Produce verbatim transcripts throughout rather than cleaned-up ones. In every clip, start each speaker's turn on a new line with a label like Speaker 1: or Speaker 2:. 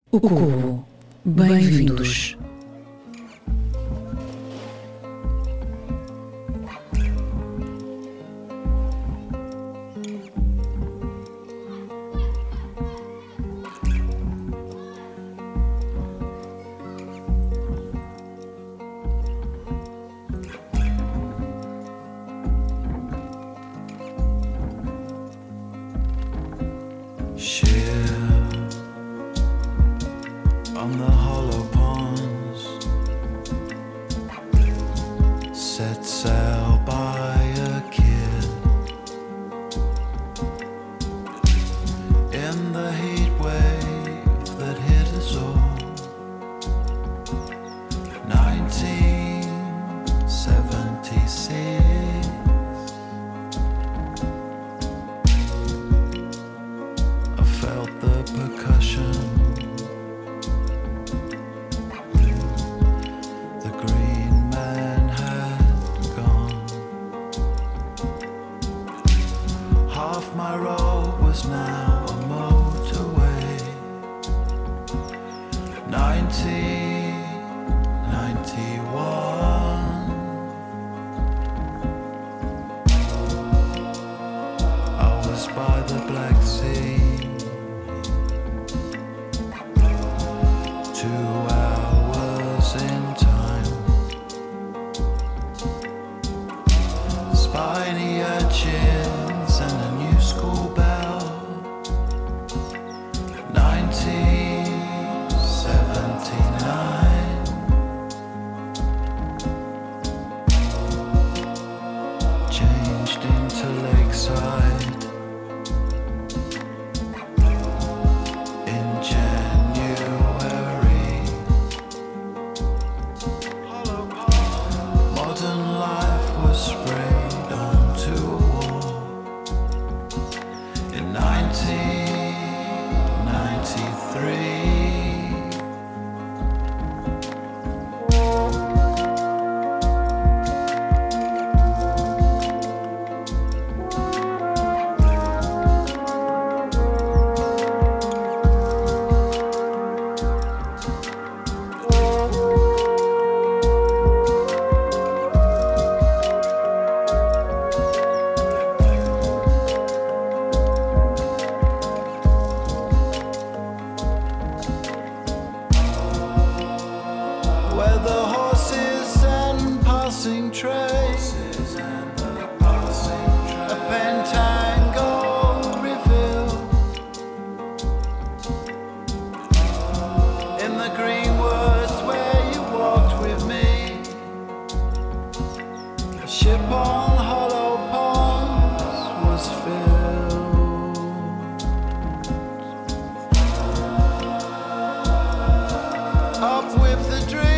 Speaker 1: O Cubo. Bem-vindos.
Speaker 2: On the hollow ponds, set sail by a kid in the heat wave that hit us all. nineteen seventy-six. I felt the percussion. My road was now a motorway. nineteen ninety-one. I was by the Black Sea, two hours in time. Spiny urchins and a new school bell. nineteen seventy-nine. Changed into Lakeside in January. Modern life was sprayed onto a wall in nineteen ninety-three. Where the horses and passing trains, a pentangle reveal in the green woods where you walked with me. A ship on hollow ponds was filled. Up with the dream.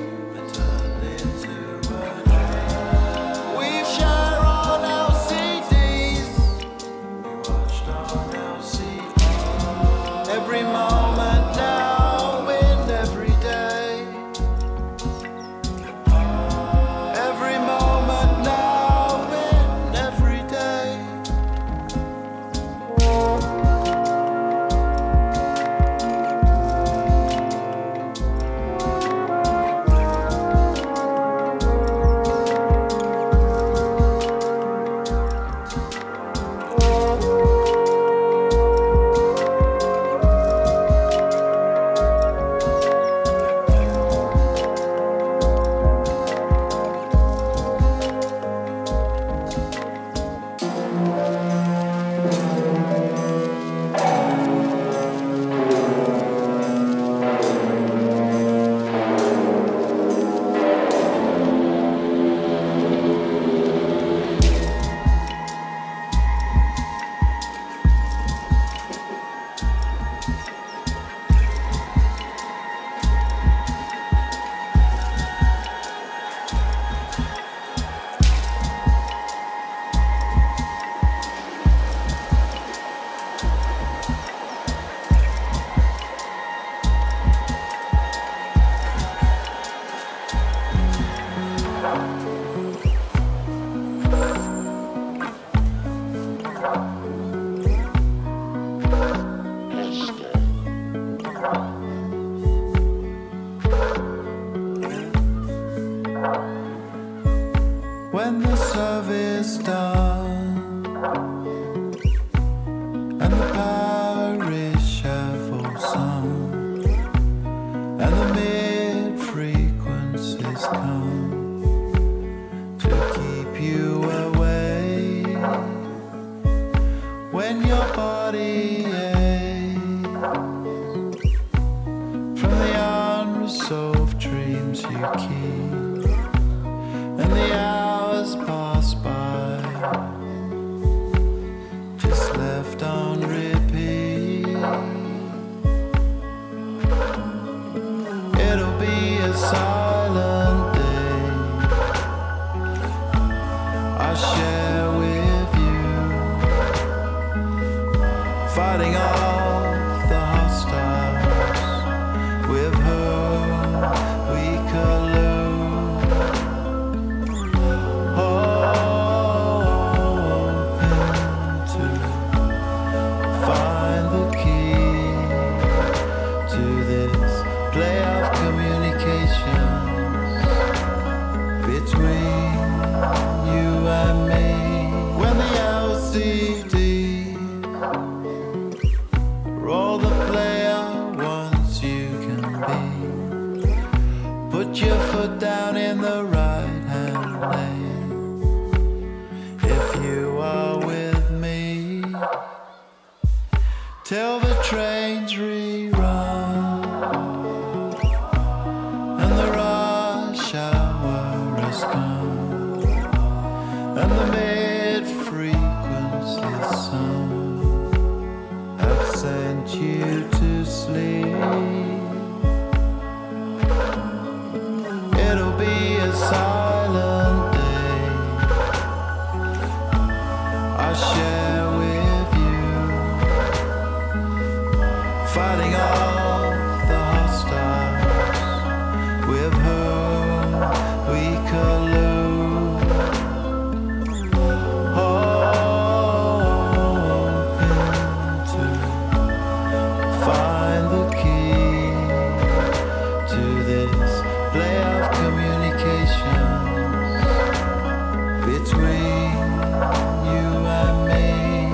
Speaker 2: Every moment now and every day. Every moment now you keep, and the hours pass by, just left on repeat. It'll be a silent day I share with you, fighting off the hostiles with whom we collude, hoping to find the key to this play of communications between you and me. When the L C D roll the player once you can be, put your foot down in the right hand lane. If you are with me, till the trains rerun and the rush hour is gone, and the mid-frequency sun have sent you to sleep. It'll be a silent day I share with you, fighting off the hostiles with whom we collude, hoping to find the key to this play of communications between you and me.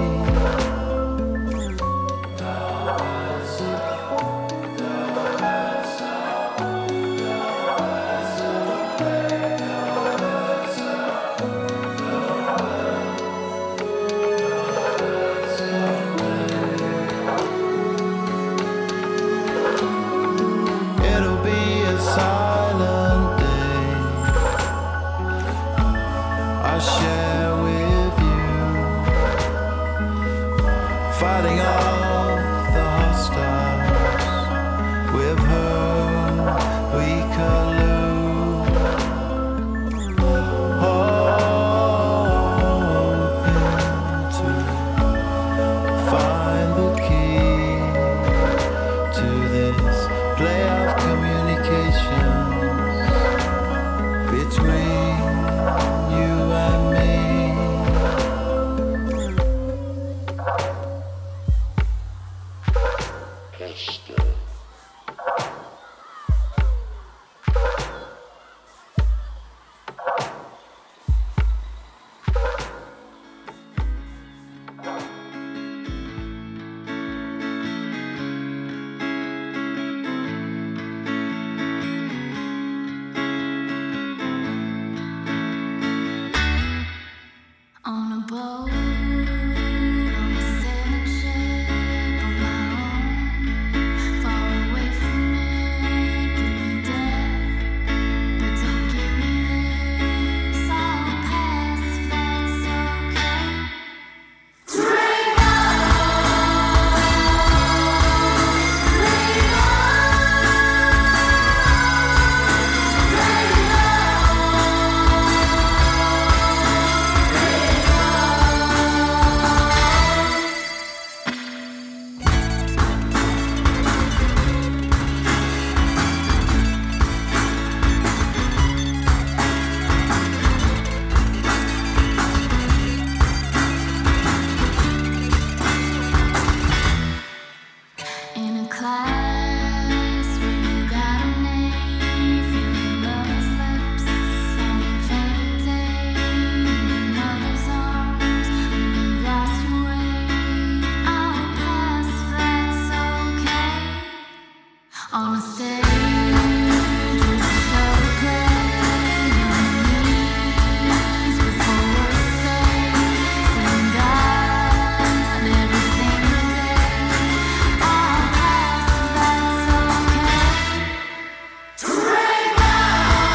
Speaker 2: It'll be a silent day I share with you, fighting off the hostiles with whom we collude, hoping to find the key to this play of communications between you and me.
Speaker 3: On a boat, on a sailing ship on my own, far away from it, give me death, but don't give me this, I'll pass if that's okay. Dream on, dream in a class where you got a name, feeling lover's lips on your favorite day, in mother's arms when you lost your way. I'll pass if that's okay. On a stage with a show to play, on your knees before words to say, saying God every single day. I'll pass if that's okay. Dream on.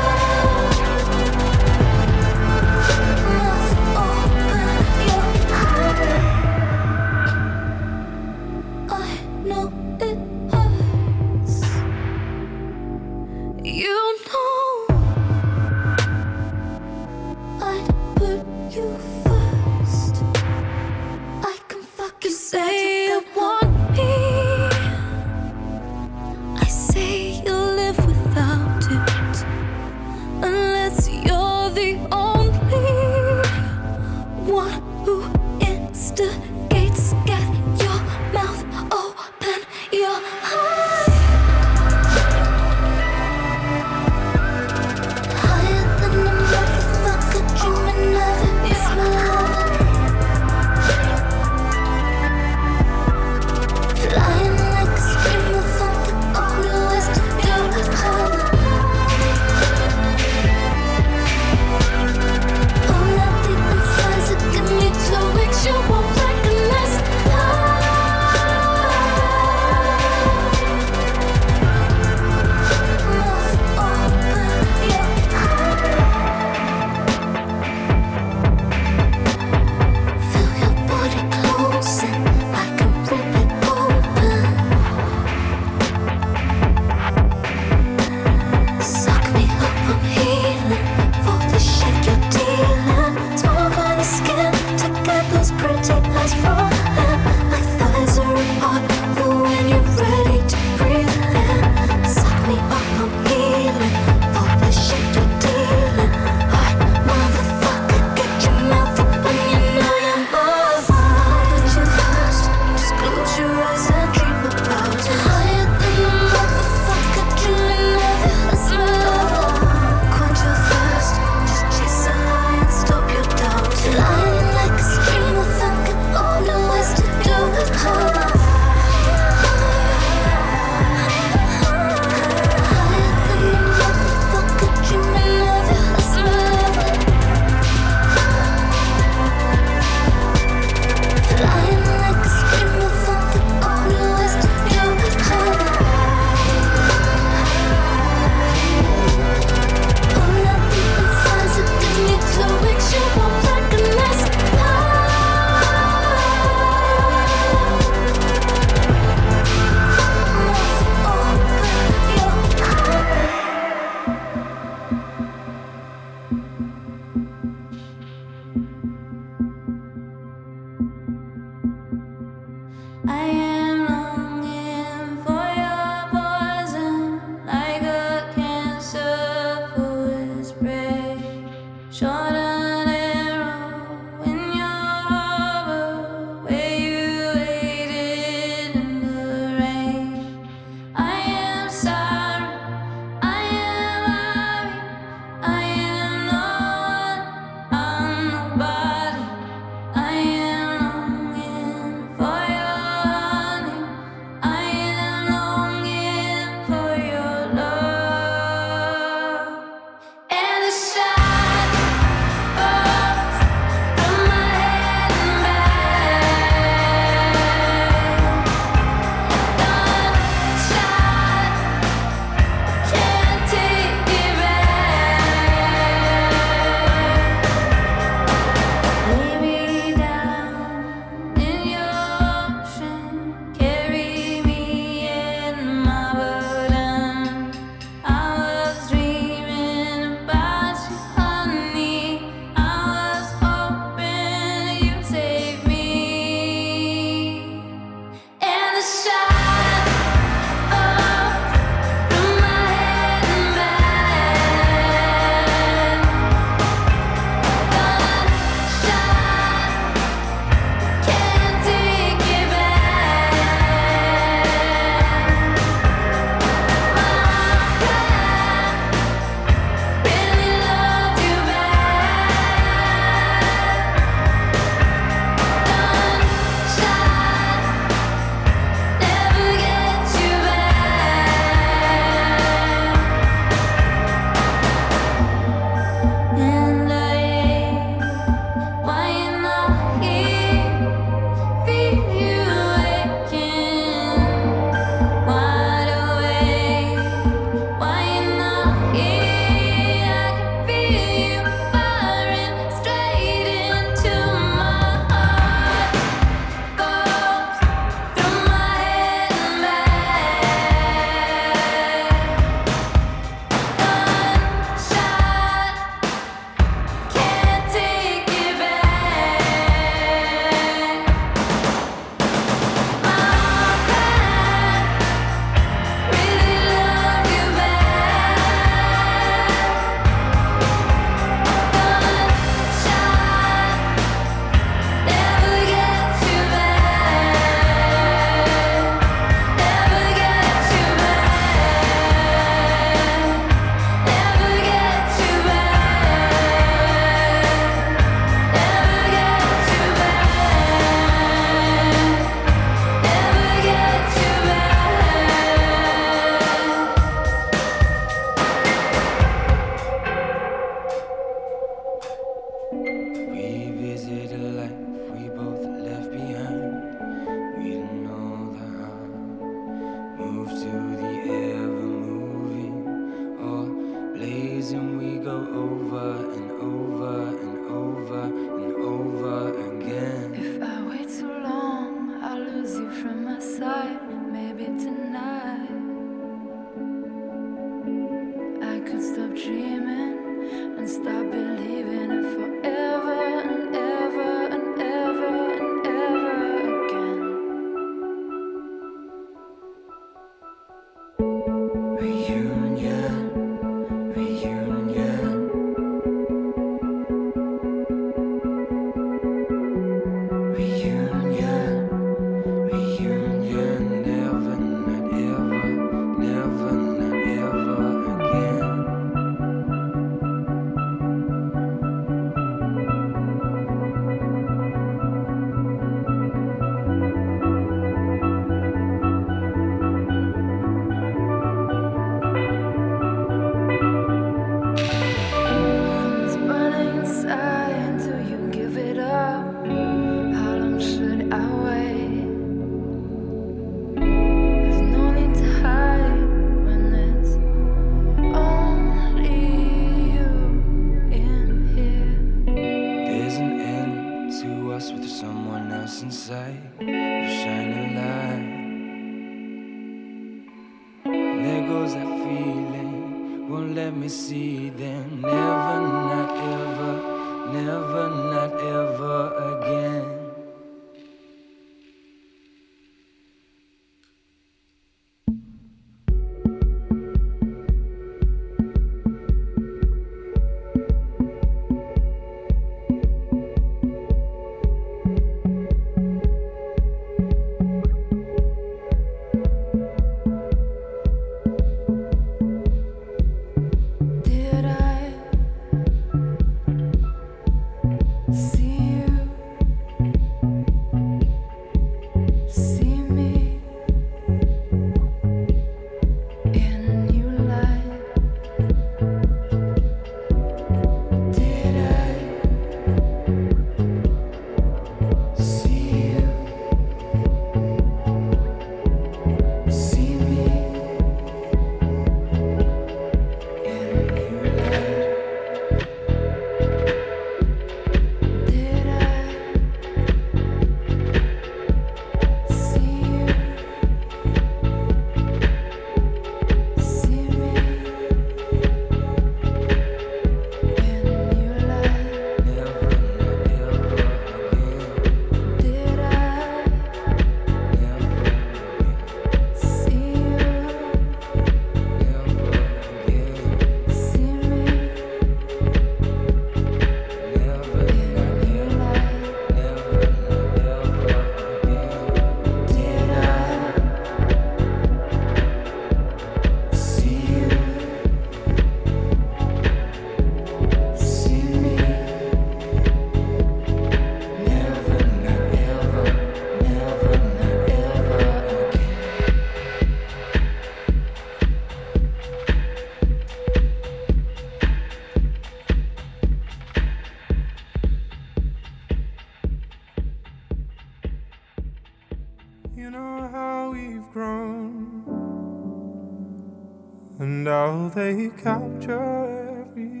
Speaker 4: They capture every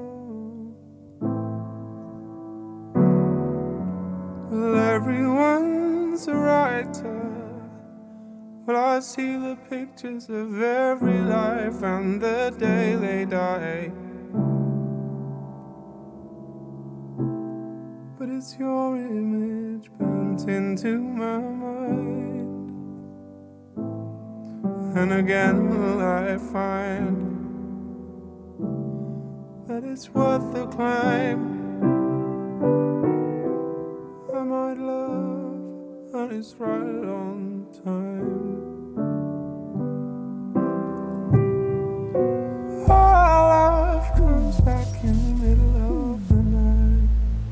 Speaker 4: tone. Well, everyone's a writer. Well, I see the pictures of every life and the day they die. But it's your image burnt into my mind. And again will I find that it's worth the climb. I might love, and it's right on time. All love comes back in the middle of the night.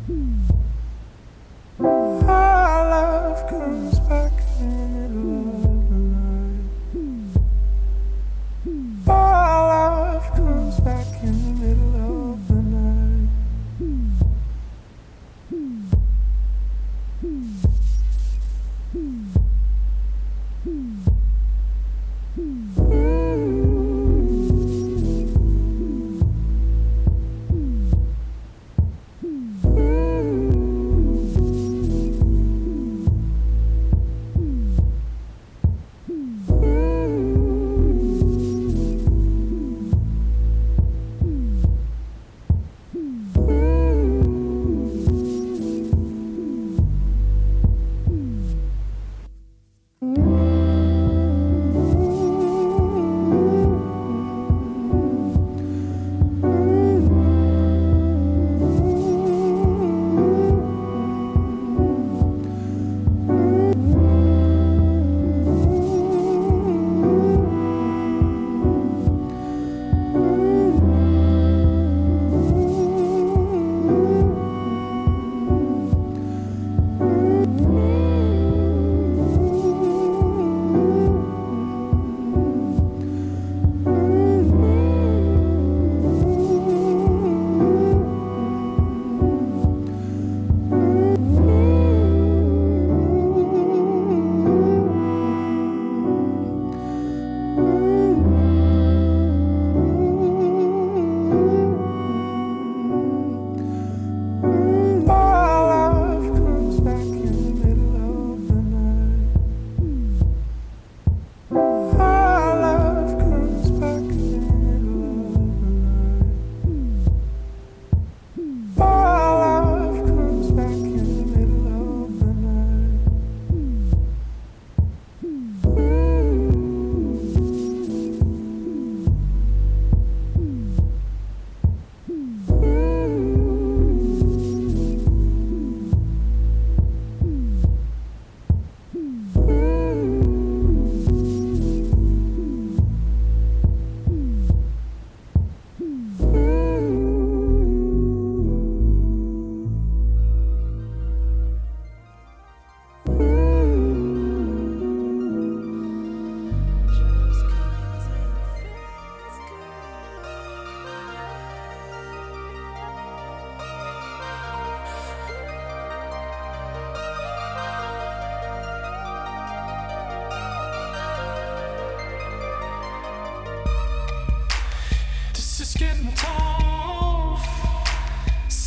Speaker 4: All love comes back in the middle of the night. All love comes back in the middle of the night. Hmm.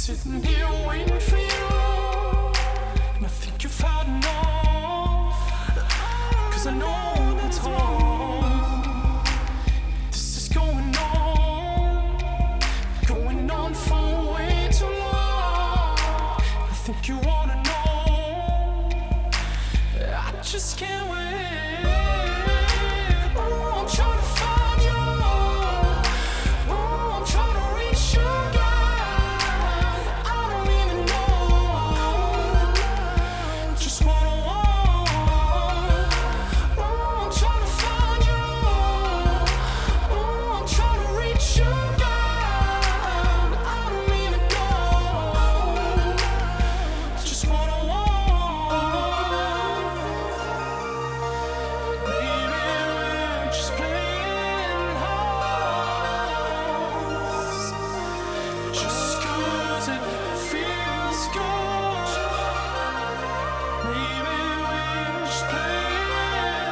Speaker 5: sitting here waiting for you, and I think you've had enough, 'cause I know that's wrong. This is going on, going on for way too long. I think you wanna know, I just can't wait. Oh, I'm trying to find you. Oh, I'm trying to reach you, God. I don't even know just what I want. Oh, I'm trying to find you. Oh, I'm trying to reach you, God. I don't even know just what I want. Maybe we're just playing house, just 'cause it feels good. Maybe we're just playing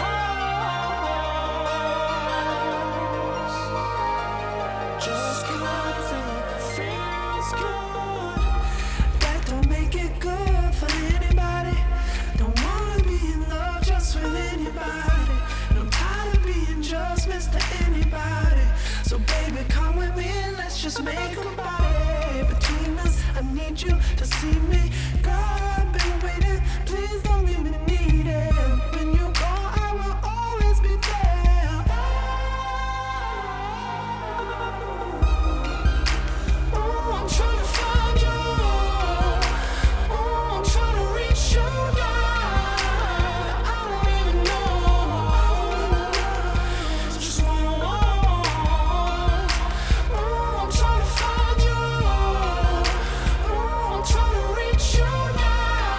Speaker 5: house, just 'cause it feels good.
Speaker 6: That don't make it good for anybody. Don't wanna be in love just with anybody. And I'm tired of being just Mister Anybody. So baby, come with me and let's just make a body. Between us, I need you to see me. Girl, I've been waiting. Please don't leave me needed. When you go, I will always be there.
Speaker 5: Oh, I'm trying to find you. Oh, I'm trying to reach you, God. I don't even know just what I want. Oh, I'm trying to find you. Oh, I'm trying to reach you, God.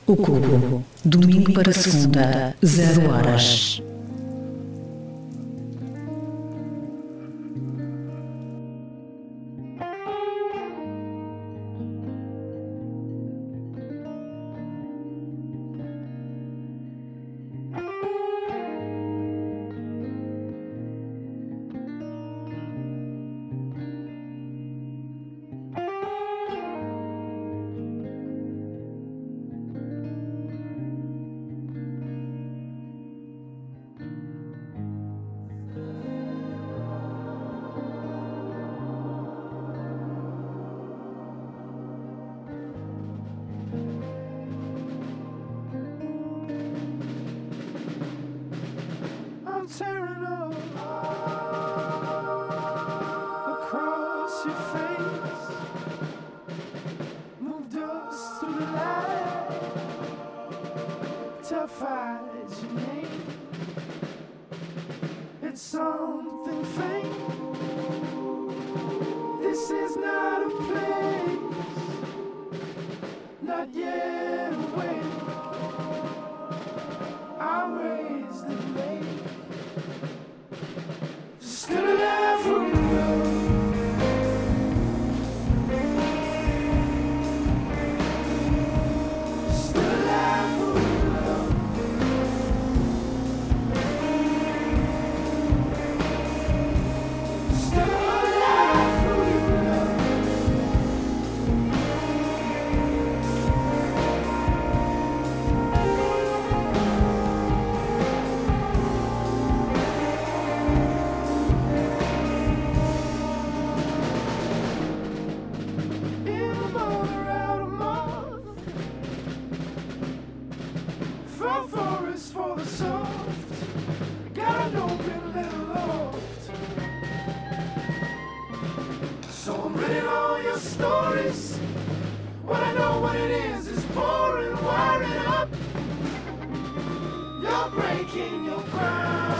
Speaker 1: O Cubo, domingo para segunda, zero horas.
Speaker 6: I'm tearing up across your face. Moved us to the light to fight your name. It's something faint. This is not a place, not yet awake. I raised the lake. Still alive for you. Still alive for you. Still alive for you. Forest for the soft, got an open little loft. So I'm reading all your stories. What I know what it is is pouring, wiring up. You're breaking your ground.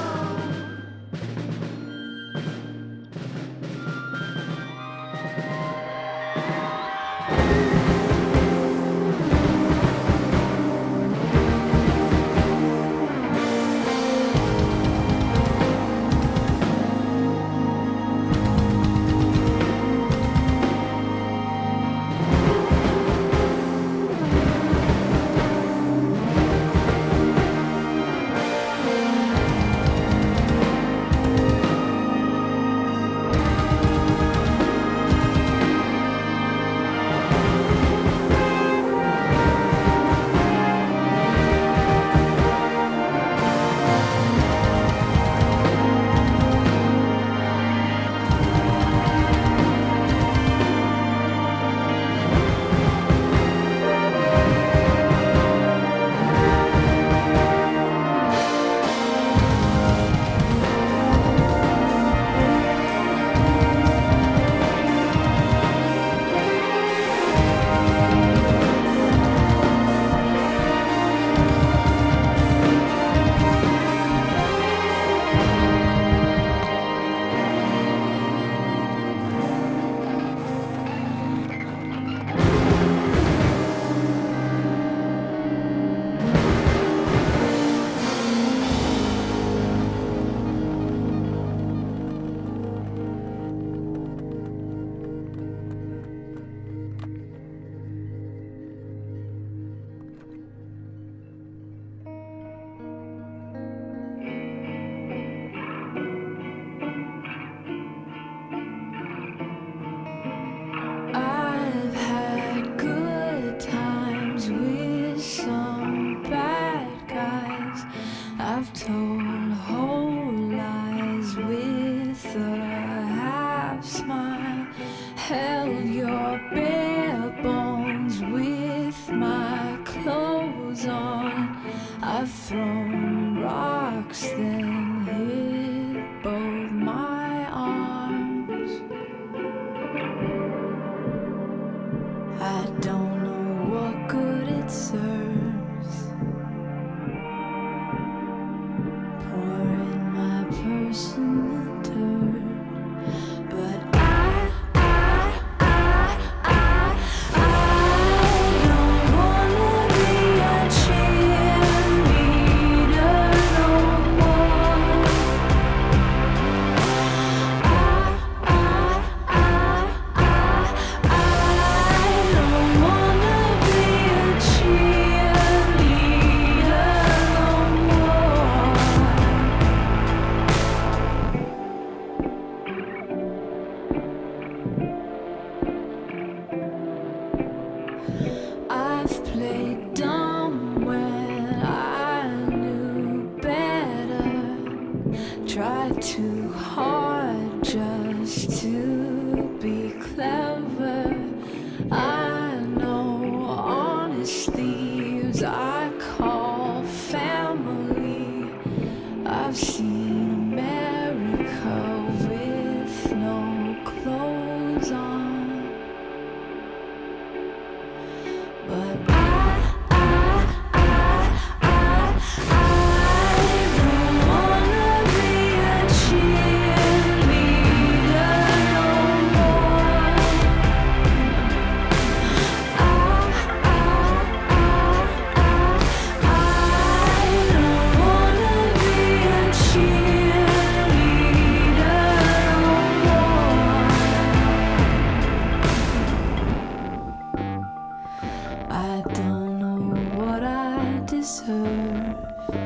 Speaker 3: I don't wanna be
Speaker 7: forever. I know honest thieves I call family. I've seen America with no clothes on, but I, I, I, I, I don't wanna be a cheerleader no more. I, I, I, I, I don't wanna be a cheerleader no more. I don't know what I deserve,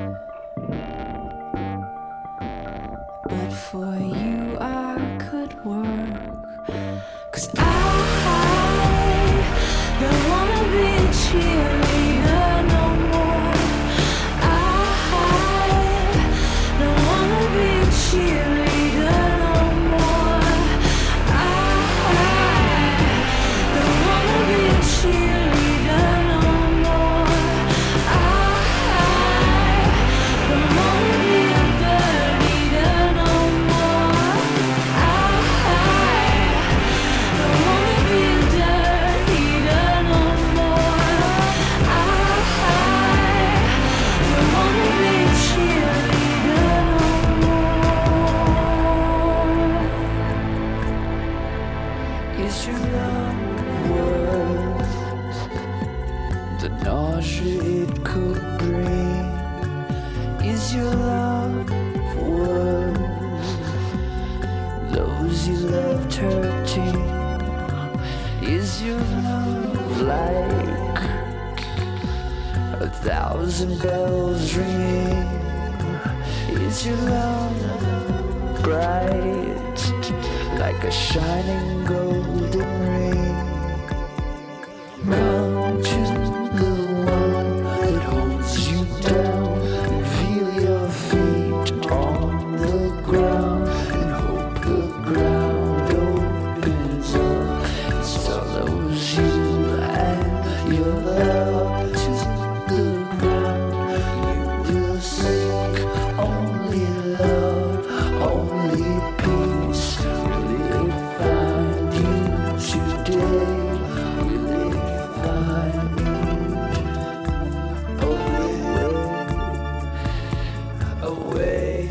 Speaker 7: but for you I could work. 'Cause I don't wanna be a cheerleader no more. I don't wanna be a cheerleader no more. I don't wanna be a cheerleader no more. I don't wanna be a bird leader no more. I don't wanna be a dirt eater no more. I don't wanna be a cheerleader no more. Is your love worth the nausea it could bring? Is your love worth those you loved hurting? Is your love like a thousand bells ringing? Is your love bright like a shining golden ring? Run to the one that holds you down and feel your feet on the ground and hope the ground opens up and swallows you and your love to the ground. You will seek only love, only peace. Will it find you today? Will it find you away, away?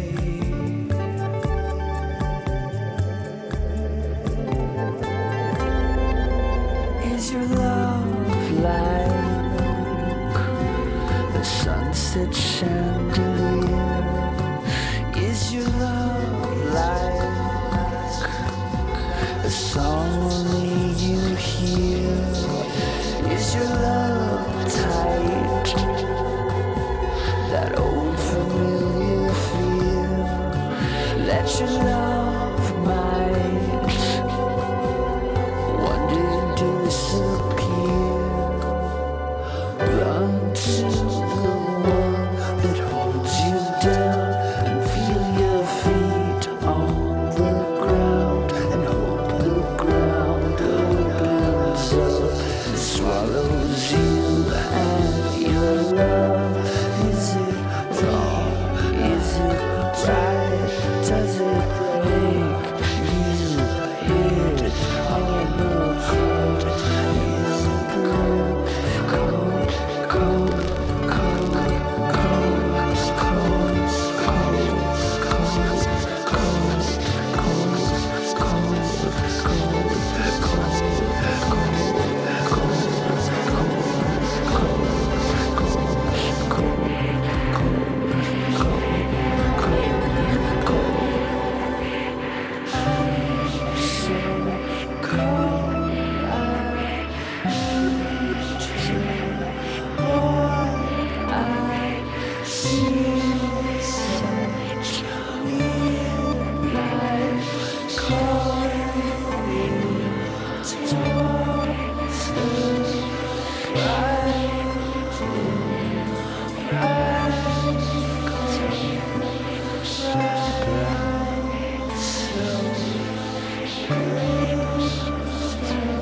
Speaker 7: Is your love like the sunset chandelier? Is your love like a song only you hear? Is your love tight, that old familiar fear that your love might one day disappear? Run to the one that holds you down and feel your feet on the ground and hope the ground opens up and swallows you and your love. Is it wrong? Is it right? Does it make you hit on the cold? Is it cold, cold, cold, cold, cold, cold, cold, Slow.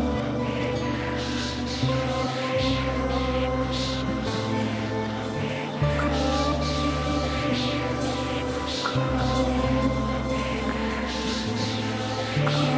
Speaker 3: care.